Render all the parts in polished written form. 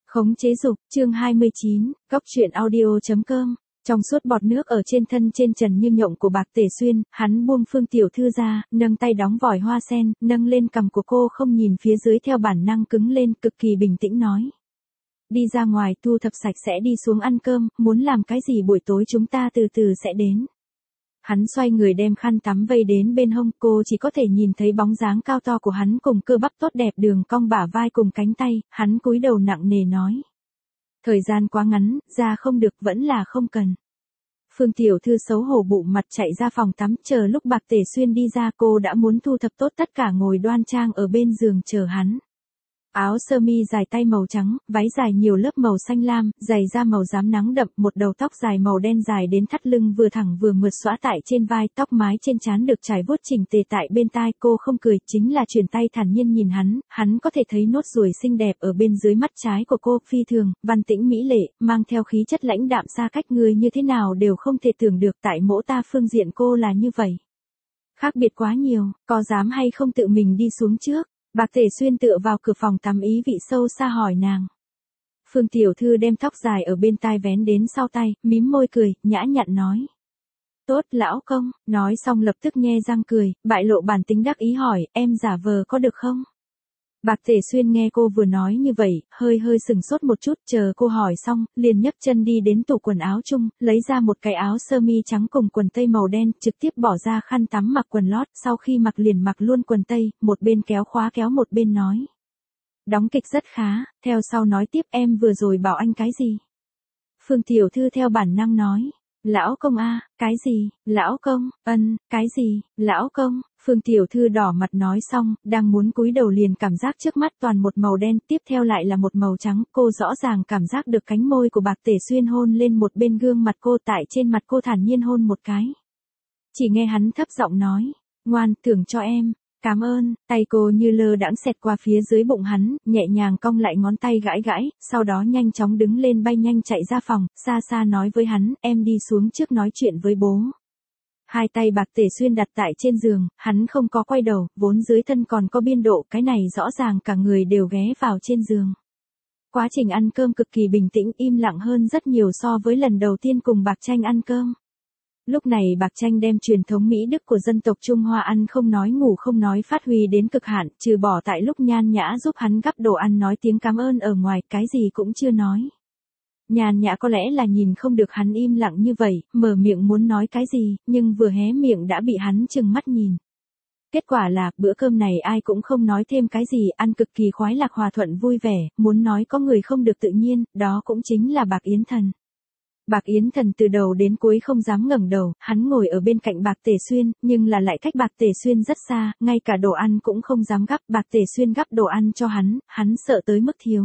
Khống chế dục, chương 29, góc truyện audio.com. Trong suốt bọt nước ở trên thân trên trần như nhộng của Bạc Tể Xuyên, hắn buông Phương Tiểu Thư ra, nâng tay đóng vòi hoa sen, nâng lên cằm của cô không nhìn phía dưới theo bản năng cứng lên, cực kỳ bình tĩnh nói. Đi ra ngoài thu thập sạch sẽ đi xuống ăn cơm, muốn làm cái gì buổi tối chúng ta từ từ sẽ đến. Hắn xoay người đem khăn tắm vây đến bên hông, cô chỉ có thể nhìn thấy bóng dáng cao to của hắn cùng cơ bắp tốt đẹp đường cong bả vai cùng cánh tay, hắn cúi đầu nặng nề nói. Thời gian quá ngắn, ra không được vẫn là không cần. Phương Tiểu Thư xấu hổ bụng mặt chạy ra phòng tắm, chờ lúc Bạc Tể Xuyên đi ra cô đã muốn thu thập tốt tất cả ngồi đoan trang ở bên giường chờ hắn. Áo sơ mi dài tay màu trắng, váy dài nhiều lớp màu xanh lam, giày da màu rám nắng đậm, một đầu tóc dài màu đen dài đến thắt lưng vừa thẳng vừa mượt xõa tại trên vai, tóc mái trên trán được trải vuốt chỉnh tề tại bên tai, cô không cười, chính là chuyển tay thản nhiên nhìn hắn có thể thấy nốt ruồi xinh đẹp ở bên dưới mắt trái của cô, phi thường, văn tĩnh mỹ lệ, mang theo khí chất lãnh đạm xa cách, người như thế nào đều không thể tưởng được tại mỗ ta phương diện cô là như vậy. Khác biệt quá nhiều, có dám hay không tự mình đi xuống trước? Bạc Tể Xuyên tựa vào cửa phòng tắm ý vị sâu xa hỏi nàng. Phương Tiểu Thư đem tóc dài ở bên tai vén đến sau tay, mím môi cười, nhã nhặn nói. Tốt lão công, nói xong lập tức nhe răng cười, bại lộ bản tính đắc ý hỏi, em giả vờ có được không? Bạc Tể Xuyên nghe cô vừa nói như vậy, hơi sừng sốt một chút, chờ cô hỏi xong, liền nhấc chân đi đến tủ quần áo chung, lấy ra một cái áo sơ mi trắng cùng quần tây màu đen, trực tiếp bỏ ra khăn tắm mặc quần lót, sau khi mặc liền mặc luôn quần tây, một bên kéo khóa kéo một bên nói. Đóng kịch rất khá, theo sau nói tiếp em vừa rồi bảo anh cái gì? Phương Tiểu Thư theo bản năng nói. Lão công a, cái gì, lão công, cái gì, lão công, Phương Tiểu Thư đỏ mặt nói xong, đang muốn cúi đầu liền cảm giác trước mắt toàn một màu đen, tiếp theo lại là một màu trắng, cô rõ ràng cảm giác được cánh môi của Bạc Tể Xuyên hôn lên một bên gương mặt cô, tại trên mặt cô thản nhiên hôn một cái. Chỉ nghe hắn thấp giọng nói, ngoan, thưởng cho em. Cảm ơn, tay cô như lơ đãng xẹt qua phía dưới bụng hắn, nhẹ nhàng cong lại ngón tay gãi gãi, sau đó nhanh chóng đứng lên bay nhanh chạy ra phòng, xa xa nói với hắn, em đi xuống trước nói chuyện với bố. Hai tay Bạc Tể Xuyên đặt tại trên giường, hắn không có quay đầu, vốn dưới thân còn có biên độ, cái này rõ ràng cả người đều ghé vào trên giường. Quá trình ăn cơm cực kỳ bình tĩnh, im lặng hơn rất nhiều so với lần đầu tiên cùng Bạc Tranh ăn cơm. Lúc này Bạc Tranh đem truyền thống Mỹ Đức của dân tộc Trung Hoa ăn không nói ngủ không nói phát huy đến cực hạn, trừ bỏ tại lúc Nhan Nhã giúp hắn gắp đồ ăn nói tiếng cảm ơn ở ngoài, cái gì cũng chưa nói. Nhan Nhã có lẽ là nhìn không được hắn im lặng như vậy, mở miệng muốn nói cái gì, nhưng vừa hé miệng đã bị hắn trừng mắt nhìn. Kết quả là, bữa cơm này ai cũng không nói thêm cái gì, ăn cực kỳ khoái lạc hòa thuận vui vẻ, muốn nói có người không được tự nhiên, đó cũng chính là Bạc Yến Thần. Bạc Yến Thần từ đầu đến cuối không dám ngẩng đầu, hắn ngồi ở bên cạnh Bạc Tể Xuyên, nhưng là lại cách Bạc Tể Xuyên rất xa, ngay cả đồ ăn cũng không dám gắp, Bạc Tể Xuyên gắp đồ ăn cho hắn sợ tới mức thiếu.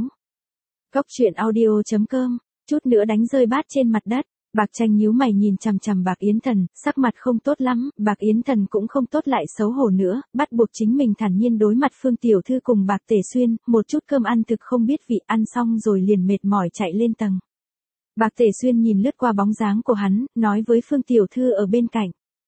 Góc truyện audio.com, chút nữa đánh rơi bát trên mặt đất, Bạc Tranh nhíu mày nhìn chằm chằm Bạc Yến Thần, sắc mặt không tốt lắm, Bạc Yến Thần cũng không tốt lại xấu hổ nữa, bắt buộc chính mình thản nhiên đối mặt Phương Tiểu Thư cùng Bạc Tể Xuyên, một chút cơm ăn thực không biết vị, ăn xong rồi liền mệt mỏi chạy lên tầng. Bạc Tể Xuyên nhìn lướt qua bóng dáng của hắn, nói với Phương Tiểu Thư ở bên cạnh.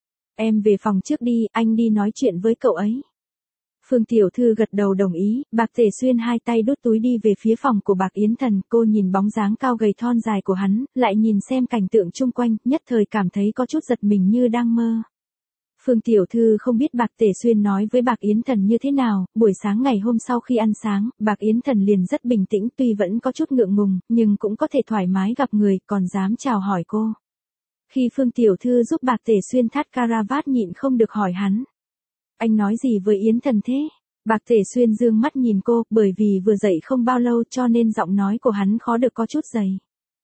Em về phòng trước đi, anh đi nói chuyện với cậu ấy. Phương Tiểu Thư gật đầu đồng ý, Bạc Tể Xuyên hai tay đút túi đi về phía phòng của Bạc Yến Thần, cô nhìn bóng dáng cao gầy thon dài của hắn, lại nhìn xem cảnh tượng chung quanh, nhất thời cảm thấy có chút giật mình như đang mơ. Phương Tiểu Thư không biết Bạc Tể Xuyên nói với Bạc Yến Thần như thế nào, buổi sáng ngày hôm sau khi ăn sáng, Bạc Yến Thần liền rất bình tĩnh, tuy vẫn có chút ngượng ngùng, nhưng cũng có thể thoải mái gặp người, còn dám chào hỏi cô. Khi Phương Tiểu Thư giúp Bạc Tể Xuyên thắt caravat nhịn không được hỏi hắn. Anh nói gì với Yến Thần thế? Bạc Tể Xuyên dương mắt nhìn cô, bởi vì vừa dậy không bao lâu cho nên giọng nói của hắn khó được có chút dày.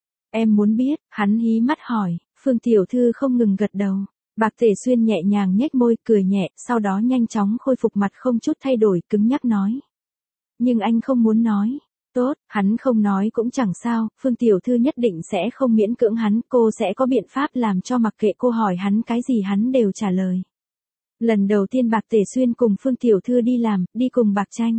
Em muốn biết, hắn hí mắt hỏi, Phương Tiểu Thư không ngừng gật đầu. Bạc Tể Xuyên nhẹ nhàng nhếch môi, cười nhẹ, sau đó nhanh chóng khôi phục mặt không chút thay đổi, cứng nhắc nói. Nhưng anh không muốn nói. Tốt, hắn không nói cũng chẳng sao, Phương Tiểu Thư nhất định sẽ không miễn cưỡng hắn, cô sẽ có biện pháp làm cho mặc kệ cô hỏi hắn cái gì hắn đều trả lời. Lần đầu tiên Bạc Tể Xuyên cùng Phương Tiểu Thư đi làm, đi cùng Bạc Tranh.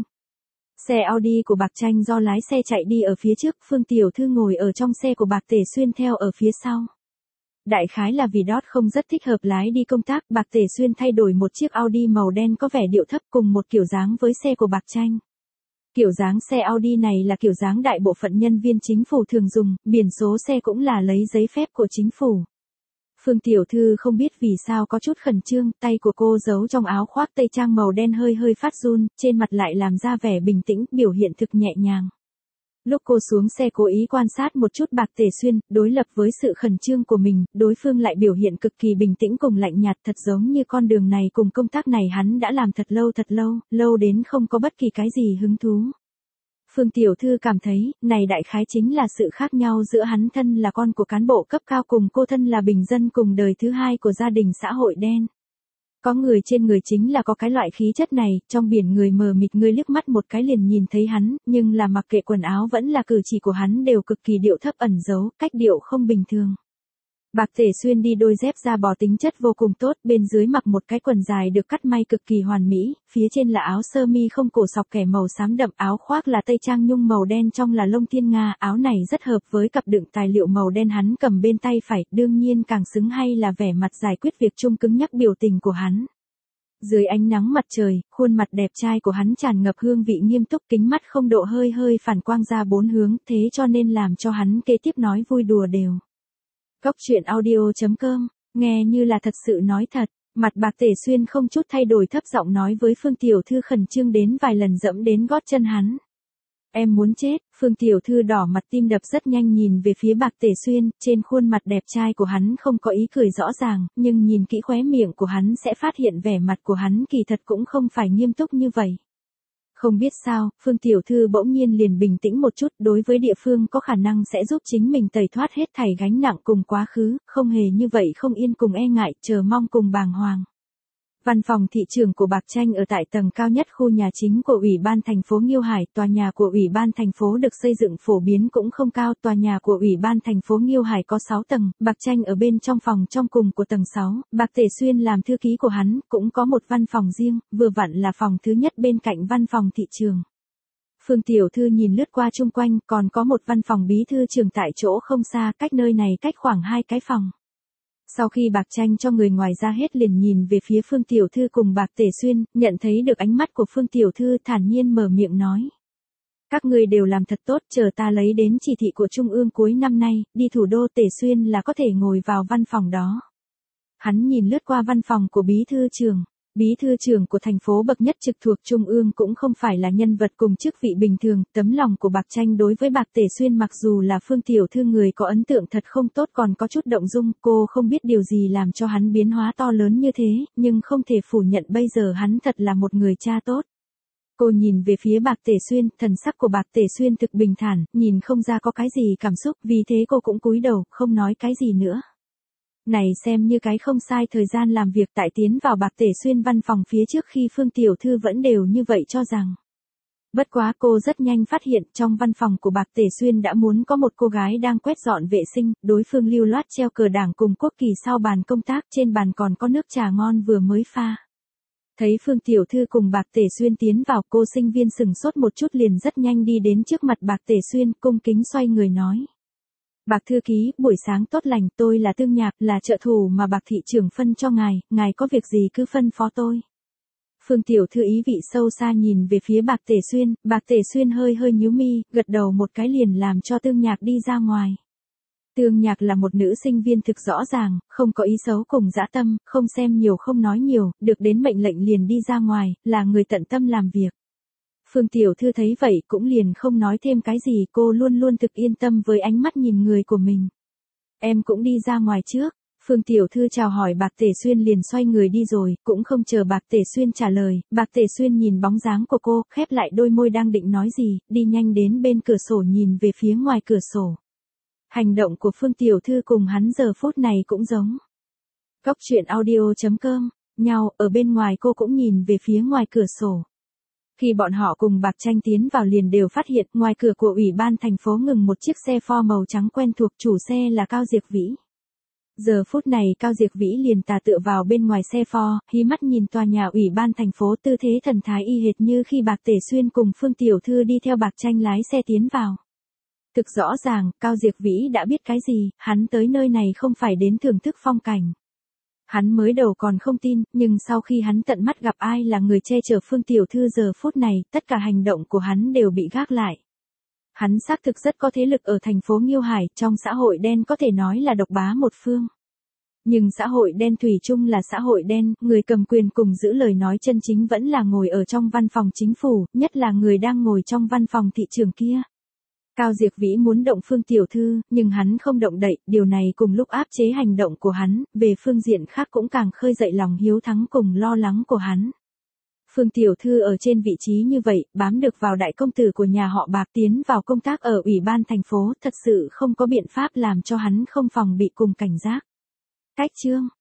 Xe Audi của Bạc Tranh do lái xe chạy đi ở phía trước, Phương Tiểu Thư ngồi ở trong xe của Bạc Tể Xuyên theo ở phía sau. Đại khái là vì Đót không rất thích hợp lái đi công tác, Bạc Tể Xuyên thay đổi một chiếc Audi màu đen có vẻ điệu thấp cùng một kiểu dáng với xe của Bạc Tranh. Kiểu dáng xe Audi này là kiểu dáng đại bộ phận nhân viên chính phủ thường dùng, biển số xe cũng là lấy giấy phép của chính phủ. Phương Tiểu Thư không biết vì sao có chút khẩn trương, tay của cô giấu trong áo khoác tây trang màu đen hơi hơi phát run, trên mặt lại làm ra vẻ bình tĩnh, biểu hiện thực nhẹ nhàng. Lúc cô xuống xe cố ý quan sát một chút Bạc Tề Xuyên, đối lập với sự khẩn trương của mình, đối phương lại biểu hiện cực kỳ bình tĩnh cùng lạnh nhạt, thật giống như con đường này cùng công tác này hắn đã làm thật lâu, lâu đến không có bất kỳ cái gì hứng thú. Phương Tiểu Thư cảm thấy, này đại khái chính là sự khác nhau giữa hắn thân là con của cán bộ cấp cao cùng cô thân là bình dân cùng đời thứ hai của gia đình xã hội đen. Có người trên người chính là có cái loại khí chất này, trong biển người mờ mịt người liếc mắt một cái liền nhìn thấy hắn, nhưng là mặc kệ quần áo vẫn là cử chỉ của hắn đều cực kỳ điệu thấp ẩn giấu, cách điệu không bình thường. Bạc Tề Xuyên đi đôi dép da bò tính chất vô cùng tốt, bên dưới mặc một cái quần dài được cắt may cực kỳ hoàn mỹ, phía trên là áo sơ mi không cổ sọc kẻ màu xám đậm, áo khoác là tây trang nhung màu đen trong là lông thiên nga, áo này rất hợp với cặp đựng tài liệu màu đen hắn cầm bên tay phải, đương nhiên càng xứng hay là vẻ mặt giải quyết việc chung cứng nhắc biểu tình của hắn. Dưới ánh nắng mặt trời, khuôn mặt đẹp trai của hắn tràn ngập hương vị nghiêm túc, kính mắt không độ hơi hơi phản quang ra bốn hướng, thế cho nên làm cho hắn kế tiếp nói vui đùa đều. Góc truyện audio.com, nghe như là thật sự nói thật, mặt Bạc Tề Xuyên không chút thay đổi thấp giọng nói với Phương Tiểu Thư khẩn trương đến vài lần dẫm đến gót chân hắn. Em muốn chết, Phương Tiểu Thư đỏ mặt tim đập rất nhanh nhìn về phía Bạc Tề Xuyên, trên khuôn mặt đẹp trai của hắn không có ý cười rõ ràng, nhưng nhìn kỹ khóe miệng của hắn sẽ phát hiện vẻ mặt của hắn kỳ thật cũng không phải nghiêm túc như vậy. Không biết sao, Phương Tiểu Thư bỗng nhiên liền bình tĩnh một chút, đối với địa phương có khả năng sẽ giúp chính mình tẩy thoát hết thảy gánh nặng cùng quá khứ, không hề như vậy không yên cùng e ngại, chờ mong cùng bàng hoàng. Văn phòng thị trưởng của Bạc Tranh ở tại tầng cao nhất khu nhà chính của Ủy ban thành phố Nghiêu Hải, tòa nhà của Ủy ban thành phố được xây dựng phổ biến cũng không cao, tòa nhà của Ủy ban thành phố Nghiêu Hải có 6 tầng, Bạc Tranh ở bên trong phòng trong cùng của tầng 6, Bạc Tề Xuyên làm thư ký của hắn, cũng có một văn phòng riêng, vừa vặn là phòng thứ nhất bên cạnh văn phòng thị trường. Phương Tiểu Thư nhìn lướt qua chung quanh, còn có một văn phòng bí thư trưởng tại chỗ không xa, cách nơi này cách khoảng 2 cái phòng. Sau khi Bạc Tranh cho người ngoài ra hết liền nhìn về phía Phương Tiểu Thư cùng Bạc Tề Xuyên, nhận thấy được ánh mắt của Phương Tiểu Thư thản nhiên mở miệng nói. Các người đều làm thật tốt, chờ ta lấy đến chỉ thị của Trung ương cuối năm nay, đi thủ đô Tề Xuyên là có thể ngồi vào văn phòng đó. Hắn nhìn lướt qua văn phòng của bí thư trưởng. Bí thư trưởng của thành phố bậc nhất trực thuộc Trung ương cũng không phải là nhân vật cùng chức vị bình thường, tấm lòng của Bạc Tranh đối với Bạc Tề Xuyên mặc dù là Phương Tiểu Thư người có ấn tượng thật không tốt còn có chút động dung, cô không biết điều gì làm cho hắn biến hóa to lớn như thế, nhưng không thể phủ nhận bây giờ hắn thật là một người cha tốt. Cô nhìn về phía Bạc Tề Xuyên, thần sắc của Bạc Tề Xuyên thực bình thản, nhìn không ra có cái gì cảm xúc, vì thế cô cũng cúi đầu, không nói cái gì nữa. Này xem như cái không sai thời gian làm việc tại tiến vào Bạc Tề Xuyên văn phòng phía trước khi Phương Tiểu Thư vẫn đều như vậy cho rằng. Bất quá cô rất nhanh phát hiện trong văn phòng của Bạc Tề Xuyên đã muốn có một cô gái đang quét dọn vệ sinh, đối phương lưu loát treo cờ đảng cùng quốc kỳ sau bàn công tác, trên bàn còn có nước trà ngon vừa mới pha. Thấy Phương Tiểu Thư cùng Bạc Tề Xuyên tiến vào, cô sinh viên sừng sốt một chút liền rất nhanh đi đến trước mặt Bạc Tề Xuyên, cung kính xoay người nói. Bạc thư ký, buổi sáng tốt lành, tôi là Tương Nhạc, là trợ thủ mà Bạc thị trưởng phân cho ngài có việc gì cứ phân phó tôi. Phương Tiểu Thư ý vị sâu xa nhìn về phía Bạc Tề Xuyên hơi hơi nhíu mi, gật đầu một cái liền làm cho Tương Nhạc đi ra ngoài. Tương Nhạc là một nữ sinh viên thực rõ ràng, không có ý xấu cùng dã tâm, không xem nhiều không nói nhiều, được đến mệnh lệnh liền đi ra ngoài, là người tận tâm làm việc. Phương Tiểu Thư thấy vậy cũng liền không nói thêm cái gì, cô luôn luôn thực yên tâm với ánh mắt nhìn người của mình. Em cũng đi ra ngoài trước. Phương Tiểu Thư chào hỏi Bạc Tề Xuyên liền xoay người đi rồi, cũng không chờ Bạc Tề Xuyên trả lời, Bạc Tề Xuyên nhìn bóng dáng của cô, khép lại đôi môi đang định nói gì, đi nhanh đến bên cửa sổ nhìn về phía ngoài cửa sổ. Hành động của Phương Tiểu Thư cùng hắn giờ phút này cũng giống. Góc truyện audio.com, nhau, ở bên ngoài cô cũng nhìn về phía ngoài cửa sổ. Khi bọn họ cùng Bạc Tranh tiến vào liền đều phát hiện ngoài cửa của Ủy ban thành phố ngừng một chiếc xe Ford màu trắng quen thuộc, chủ xe là Cao Diệp Vĩ. Giờ phút này Cao Diệp Vĩ liền tà tựa vào bên ngoài xe Ford, hí mắt nhìn tòa nhà Ủy ban thành phố, tư thế thần thái y hệt như khi Bạc Tề Xuyên cùng Phương Tiểu Thư đi theo Bạc Tranh lái xe tiến vào. Thực rõ ràng, Cao Diệp Vĩ đã biết cái gì, hắn tới nơi này không phải đến thưởng thức phong cảnh. Hắn mới đầu còn không tin, nhưng sau khi hắn tận mắt gặp ai là người che chở Phương tiểu thư giờ phút này, tất cả hành động của hắn đều bị gác lại. Hắn xác thực rất có thế lực ở thành phố Nghiêu Hải, trong xã hội đen có thể nói là độc bá một phương. Nhưng xã hội đen thủy chung là xã hội đen, người cầm quyền cùng giữ lời nói chân chính vẫn là ngồi ở trong văn phòng chính phủ, nhất là người đang ngồi trong văn phòng thị trường kia. Cao Diệp Vĩ muốn động Phương tiểu thư, nhưng hắn không động đậy, điều này cùng lúc áp chế hành động của hắn, về phương diện khác cũng càng khơi dậy lòng hiếu thắng cùng lo lắng của hắn. Phương tiểu thư ở trên vị trí như vậy, bám được vào đại công tử của nhà họ Bạc tiến vào công tác ở ủy ban thành phố, thật sự không có biện pháp làm cho hắn không phòng bị cùng cảnh giác. Cách chương